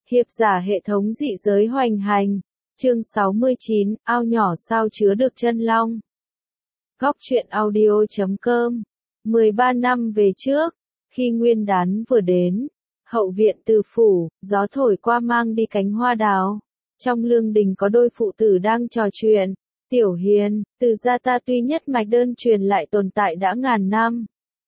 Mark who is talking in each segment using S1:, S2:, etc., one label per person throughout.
S1: Hiệp giả hệ thống dị giới hoành hành. Chương 69, ao nhỏ sao chứa được chân long. Góc truyện audio.com. 13 năm về trước, khi nguyên đán vừa đến, hậu viện Từ phủ, gió thổi qua mang đi cánh hoa đào. Trong lương đình có đôi phụ tử đang trò chuyện. Tiểu Hiền, Từ gia ta tuy nhất mạch đơn truyền lại tồn tại đã ngàn năm.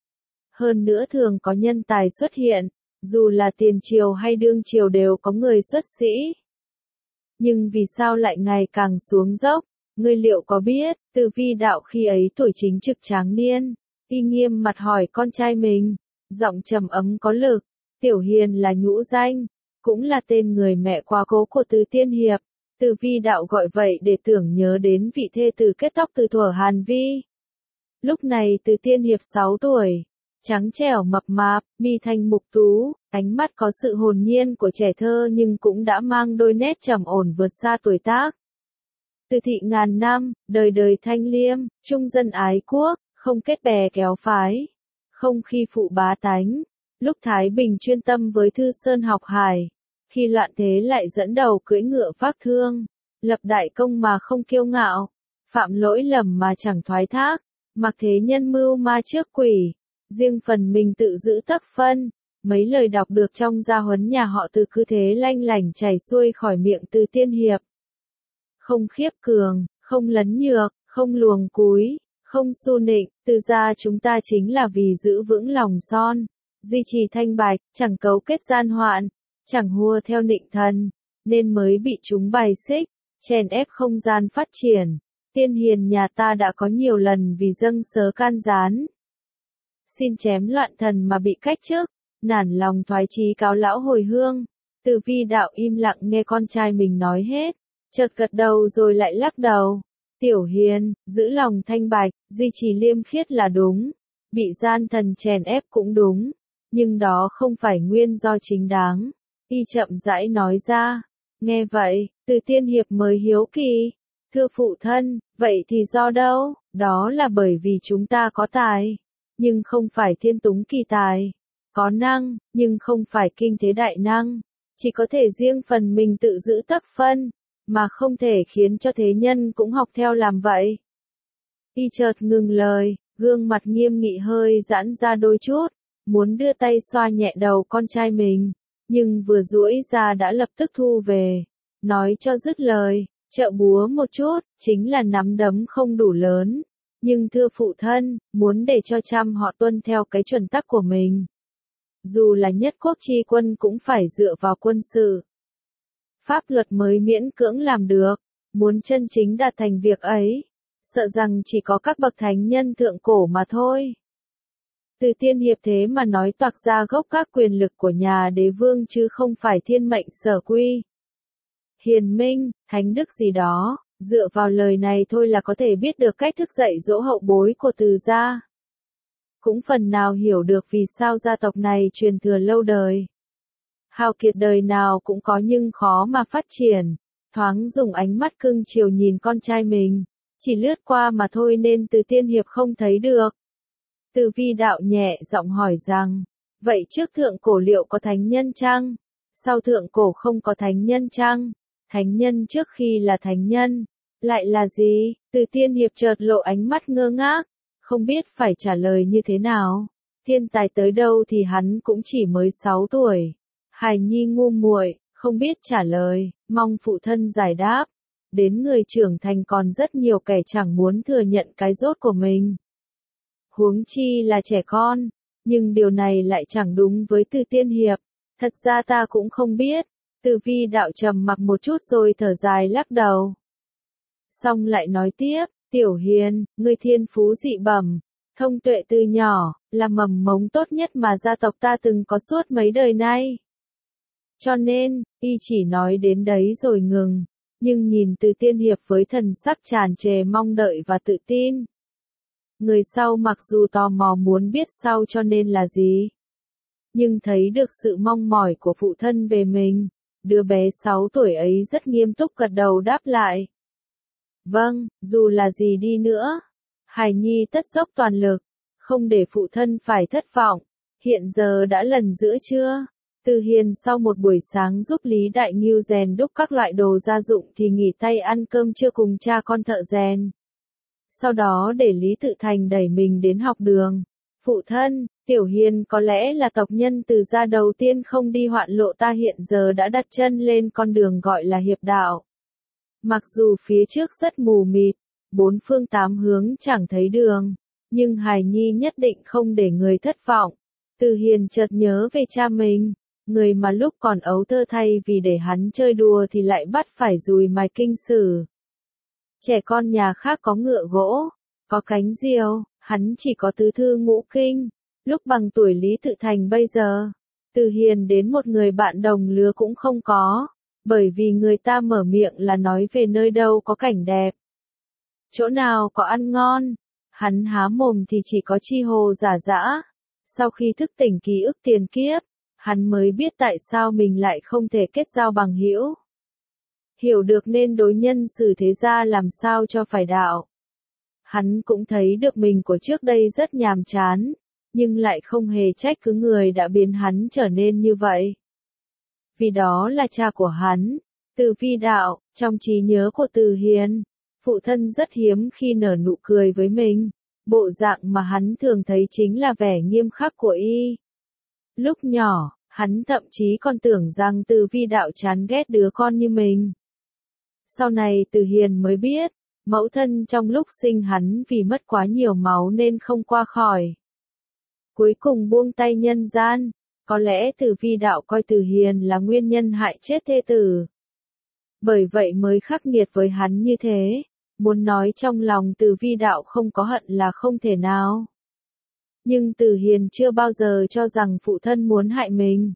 S1: Hơn nữa thường có nhân tài xuất hiện, dù là tiền triều hay đương triều đều có người xuất sĩ. Nhưng vì sao lại ngày càng xuống dốc? Ngươi liệu có biết? Từ Vi đạo khi ấy tuổi chính trực tráng niên, y nghiêm mặt hỏi con trai mình, giọng trầm ấm có lực. Tiểu Hiền là nhũ danh, cũng là tên người mẹ quá cố của Từ Tiên Hiệp. Từ Vi đạo gọi vậy để tưởng nhớ đến vị thê tử kết tóc từ thuở Hàn Vi. Lúc này Từ Tiên Hiệp 6 tuổi, trắng trẻo mập mạp, mi thanh mục tú, ánh mắt có sự hồn nhiên của trẻ thơ nhưng cũng đã mang đôi nét trầm ổn vượt xa tuổi tác. Từ thị ngàn năm, đời đời thanh liêm, trung dân ái quốc, không kết bè kéo phái, không khi phụ bá tánh. Lúc Thái Bình chuyên tâm với Thư Sơn học hải, khi loạn thế lại dẫn đầu cưỡi ngựa phác thương, lập đại công mà không kiêu ngạo, phạm lỗi lầm mà chẳng thoái thác, mặc thế nhân mưu ma trước quỷ, riêng phần mình tự giữ tấc phân. Mấy lời đọc được trong gia huấn nhà họ Từ cứ thế lanh lảnh chảy xuôi khỏi miệng Từ Tiên Hiệp. Không khiếp cường, không lấn nhược, không luồng cúi, không xu nịnh, Từ gia chúng ta chính là vì giữ vững lòng son, duy trì thanh bạch, chẳng cấu kết gian hoạn, chẳng hùa theo nịnh thần, nên mới bị chúng bài xích, chèn ép không gian phát triển. Tiên Hiền nhà ta đã có nhiều lần vì dâng sớ can gián, xin chém loạn thần mà bị cách chức, nản lòng thoái chí cáo lão hồi hương. Từ Vi đạo im lặng nghe con trai mình nói hết, chợt gật đầu rồi lại lắc đầu. Tiểu Hiền, giữ lòng thanh bạch, duy trì liêm khiết là đúng, bị gian thần chèn ép cũng đúng, nhưng đó không phải nguyên do chính đáng. Y chậm rãi nói ra. Nghe vậy, Từ Tiên Hiệp mới hiếu kỳ. Thưa phụ thân, vậy thì do đâu? Đó là bởi vì chúng ta có tài, nhưng không phải thiên túng kỳ tài. Có năng, nhưng không phải kinh thế đại năng. Chỉ có thể riêng phần mình tự giữ tấc phân, mà không thể khiến cho thế nhân cũng học theo làm vậy. Y chợt ngừng lời, gương mặt nghiêm nghị hơi giãn ra đôi chút, muốn đưa tay xoa nhẹ đầu con trai mình, nhưng vừa duỗi ra đã lập tức thu về. Nói cho dứt lời, trợ búa một chút, chính là nắm đấm không đủ lớn. Nhưng thưa phụ thân, muốn để cho trăm họ tuân theo cái chuẩn tắc của mình, dù là nhất quốc chi quân cũng phải dựa vào quân sự. Pháp luật mới miễn cưỡng làm được, muốn chân chính đạt thành việc ấy, sợ rằng chỉ có các bậc thánh nhân thượng cổ mà thôi. Từ Tiên Hiệp thế mà nói toạc ra gốc các quyền lực của nhà đế vương chứ không phải thiên mệnh sở quy. Hiền minh, thánh đức gì đó, dựa vào lời này thôi là có thể biết được cách thức dạy dỗ hậu bối của Từ gia. Cũng phần nào hiểu được vì sao gia tộc này truyền thừa lâu đời. Hào kiệt đời nào cũng có nhưng khó mà phát triển. Thoáng dùng ánh mắt cưng chiều nhìn con trai mình, chỉ lướt qua mà thôi nên Từ Tiên Hiệp không thấy được. Từ Vi đạo nhẹ giọng hỏi rằng, vậy trước thượng cổ liệu có thánh nhân chăng? Sau thượng cổ không có thánh nhân chăng? Thánh nhân trước khi là thánh nhân, lại là gì? Từ Tiên Hiệp chợt lộ ánh mắt ngơ ngác, không biết phải trả lời như thế nào. Thiên tài tới đâu thì hắn cũng chỉ mới 6 tuổi. Hài nhi ngu muội, không biết trả lời, mong phụ thân giải đáp. Đến người trưởng thành còn rất nhiều kẻ chẳng muốn thừa nhận cái dốt của mình, huống chi là trẻ con, nhưng điều này lại chẳng đúng với Từ Tiên Hiệp. Thật ra ta cũng không biết. Từ Vi đạo trầm mặc một chút rồi thở dài lắc đầu. Xong lại nói tiếp, Tiểu Hiền, ngươi thiên phú dị bẩm, thông tuệ từ nhỏ, là mầm mống tốt nhất mà gia tộc ta từng có suốt mấy đời nay. Cho nên, y chỉ nói đến đấy rồi ngừng, nhưng nhìn Từ Tiên Hiệp với thần sắc tràn trề mong đợi và tự tin. Người sau mặc dù tò mò muốn biết sau cho nên là gì, nhưng thấy được sự mong mỏi của phụ thân về mình, đứa bé 6 tuổi ấy rất nghiêm túc gật đầu đáp lại. Vâng, dù là gì đi nữa, hài nhi tất dốc toàn lực, không để phụ thân phải thất vọng. Hiện giờ đã lần giữa chưa? Từ Hiền sau một buổi sáng giúp Lý Đại Ngưu rèn đúc các loại đồ gia dụng thì nghỉ tay ăn cơm trưa cùng cha con thợ rèn. Sau đó để Lý Tự Thành đẩy mình đến học đường. Phụ thân, Tiểu Hiền có lẽ là tộc nhân Từ gia đầu tiên không đi hoạn lộ ta hiện giờ đã đặt chân lên con đường gọi là hiệp đạo. Mặc dù phía trước rất mù mịt, bốn phương tám hướng chẳng thấy đường, nhưng hài nhi nhất định không để người thất vọng. Từ Hiền chợt nhớ về cha mình, người mà lúc còn ấu thơ thay vì để hắn chơi đùa thì lại bắt phải dùi mài kinh sử. Trẻ con nhà khác có ngựa gỗ, có cánh diều, hắn chỉ có tứ thư ngũ kinh. Lúc bằng tuổi Lý Tự Thành bây giờ, Từ Hiền đến một người bạn đồng lứa cũng không có, bởi vì người ta mở miệng là nói về nơi đâu có cảnh đẹp, chỗ nào có ăn ngon, hắn há mồm thì chỉ có chi hồ giả dã. Sau khi thức tỉnh ký ức tiền kiếp, hắn mới biết tại sao mình lại không thể kết giao bằng hữu. Hiểu được nên đối nhân xử thế ra làm sao cho phải đạo. Hắn cũng thấy được mình của trước đây rất nhàm chán, nhưng lại không hề trách cứ người đã biến hắn trở nên như vậy. Vì đó là cha của hắn, Từ Vi Đạo. Trong trí nhớ của Từ Hiền, phụ thân rất hiếm khi nở nụ cười với mình, bộ dạng mà hắn thường thấy chính là vẻ nghiêm khắc của y. Lúc nhỏ, hắn thậm chí còn tưởng rằng Từ Vi Đạo chán ghét đứa con như mình. Sau này Từ Hiền mới biết, mẫu thân trong lúc sinh hắn vì mất quá nhiều máu nên không qua khỏi. Cuối cùng buông tay nhân gian, có lẽ Từ Vi Đạo coi Từ Hiền là nguyên nhân hại chết thê tử. Bởi vậy mới khắc nghiệt với hắn như thế, muốn nói trong lòng Từ Vi Đạo không có hận là không thể nào. Nhưng Từ Hiền chưa bao giờ cho rằng phụ thân muốn hại mình.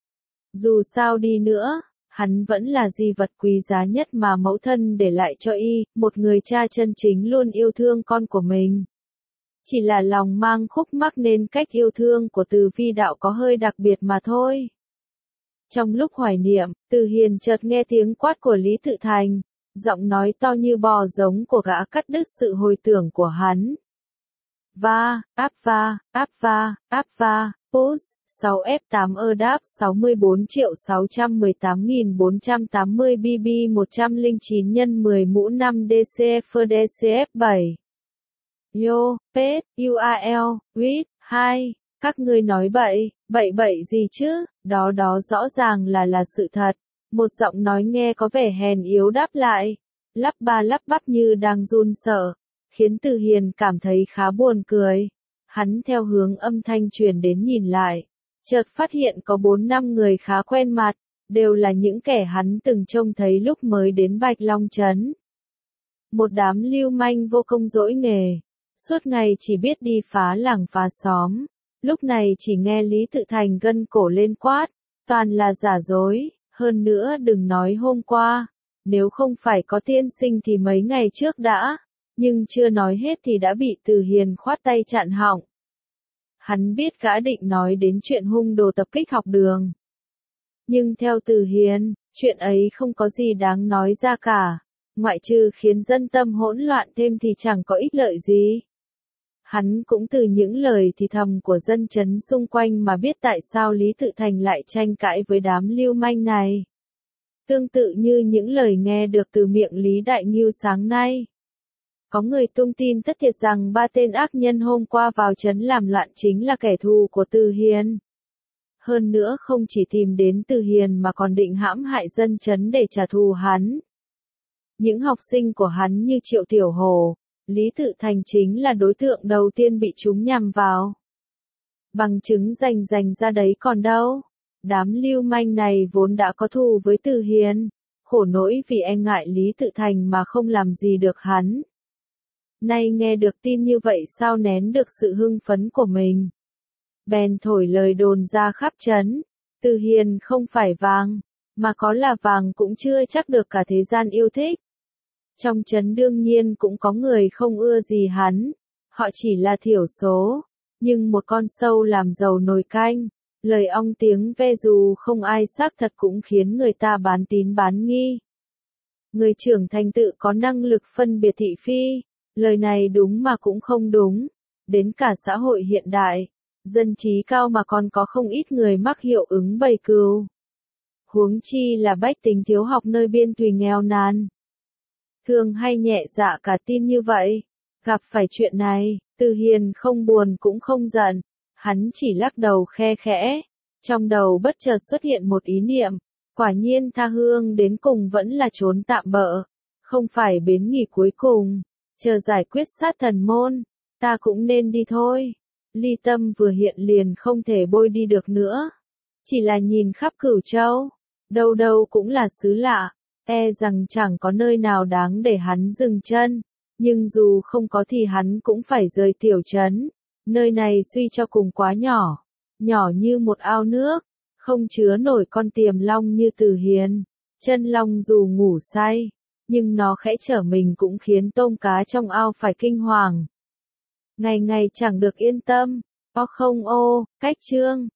S1: Dù sao đi nữa, hắn vẫn là di vật quý giá nhất mà mẫu thân để lại cho y, một người cha chân chính luôn yêu thương con của mình. Chỉ là lòng mang khúc mắc nên cách yêu thương của Từ Vi Đạo có hơi đặc biệt mà thôi. Trong lúc hoài niệm, Từ Hiền chợt nghe tiếng quát của Lý Tự Thành, giọng nói to như bò giống của gã cắt đứt sự hồi tưởng của hắn. Áp va, push, 6F8 đáp 64.618.480 BB 109 x 10 mũ 5 DCF DCF 7. Yo, pet, UAL, with, 2. Các ngươi nói bậy gì chứ, đó rõ ràng là sự thật. Một giọng nói nghe có vẻ hèn yếu đáp lại, lắp ba lắp bắp như đang run sợ, khiến Từ Hiền cảm thấy khá buồn cười. Hắn theo hướng âm thanh truyền đến nhìn lại, chợt phát hiện có 4-5 người khá quen mặt, đều là những kẻ hắn từng trông thấy lúc mới đến Bạch Long Trấn. Một đám lưu manh vô công dỗi nghề, suốt ngày chỉ biết đi phá làng phá xóm, lúc này chỉ nghe Lý Tự Thành gân cổ lên quát, toàn là giả dối, hơn nữa đừng nói hôm qua, nếu không phải có tiên sinh thì mấy ngày trước đã, nhưng chưa nói hết thì đã bị Từ Hiền khoát tay chặn họng. Hắn biết gã định nói đến chuyện hung đồ tập kích học đường. Nhưng theo Từ Hiền, chuyện ấy không có gì đáng nói ra cả, ngoại trừ khiến dân tâm hỗn loạn thêm thì chẳng có ích lợi gì. Hắn cũng từ những lời thì thầm của dân chấn xung quanh mà biết tại sao Lý Tự Thành lại tranh cãi với đám lưu manh này. Tương tự như những lời nghe được từ miệng Lý Đại Ngưu sáng nay. Có người tung tin thất thiệt rằng 3 tên ác nhân hôm qua vào trấn làm loạn chính là kẻ thù của Từ Hiền. Hơn nữa không chỉ tìm đến Từ Hiền mà còn định hãm hại dân trấn để trả thù hắn. Những học sinh của hắn như Triệu Tiểu Hồ, Lý Tự Thành chính là đối tượng đầu tiên bị chúng nhằm vào. Bằng chứng rành ra đấy còn đâu. Đám lưu manh này vốn đã có thù với Từ Hiền, khổ nỗi vì e ngại Lý Tự Thành mà không làm gì được hắn. Nay nghe được tin như vậy sao nén được sự hưng phấn của mình. Bèn thổi lời đồn ra khắp trấn, Từ Hiền không phải vàng, mà có là vàng cũng chưa chắc được cả thế gian yêu thích. Trong trấn đương nhiên cũng có người không ưa gì hắn, họ chỉ là thiểu số, nhưng một con sâu làm dầu nồi canh, lời ong tiếng ve dù không ai xác thật cũng khiến người ta bán tín bán nghi. Người trưởng thành tự có năng lực phân biệt thị phi, lời này đúng mà cũng không đúng, đến cả xã hội hiện đại, Dân trí cao mà còn có không ít người mắc hiệu ứng bầy cừu. Huống chi là bách tính thiếu học nơi biên thùy nghèo nàn. Thường hay nhẹ dạ cả tin như vậy. Gặp phải chuyện này, Từ Hiền không buồn cũng không giận. Hắn chỉ lắc đầu khe khẽ. Trong đầu bất chợt xuất hiện một ý niệm. Quả nhiên tha hương đến cùng vẫn là trốn tạm bợ. Không phải bến nghỉ cuối cùng. Chờ giải quyết sát thần môn. Ta cũng nên đi thôi. Ly tâm vừa hiện liền không thể bôi đi được nữa. Chỉ là nhìn khắp Cửu Châu. Đâu đâu cũng là xứ lạ. E rằng chẳng có nơi nào đáng để hắn dừng chân. Nhưng dù không có thì hắn cũng phải rời tiểu trấn. Nơi này suy cho cùng quá nhỏ. Nhỏ như một ao nước. Không chứa nổi con tiềm long như Từ Hiền. Chân long dù ngủ say. Nhưng nó khẽ trở mình cũng khiến tôm cá trong ao phải kinh hoàng. Ngày ngày chẳng được yên tâm. Cách chương.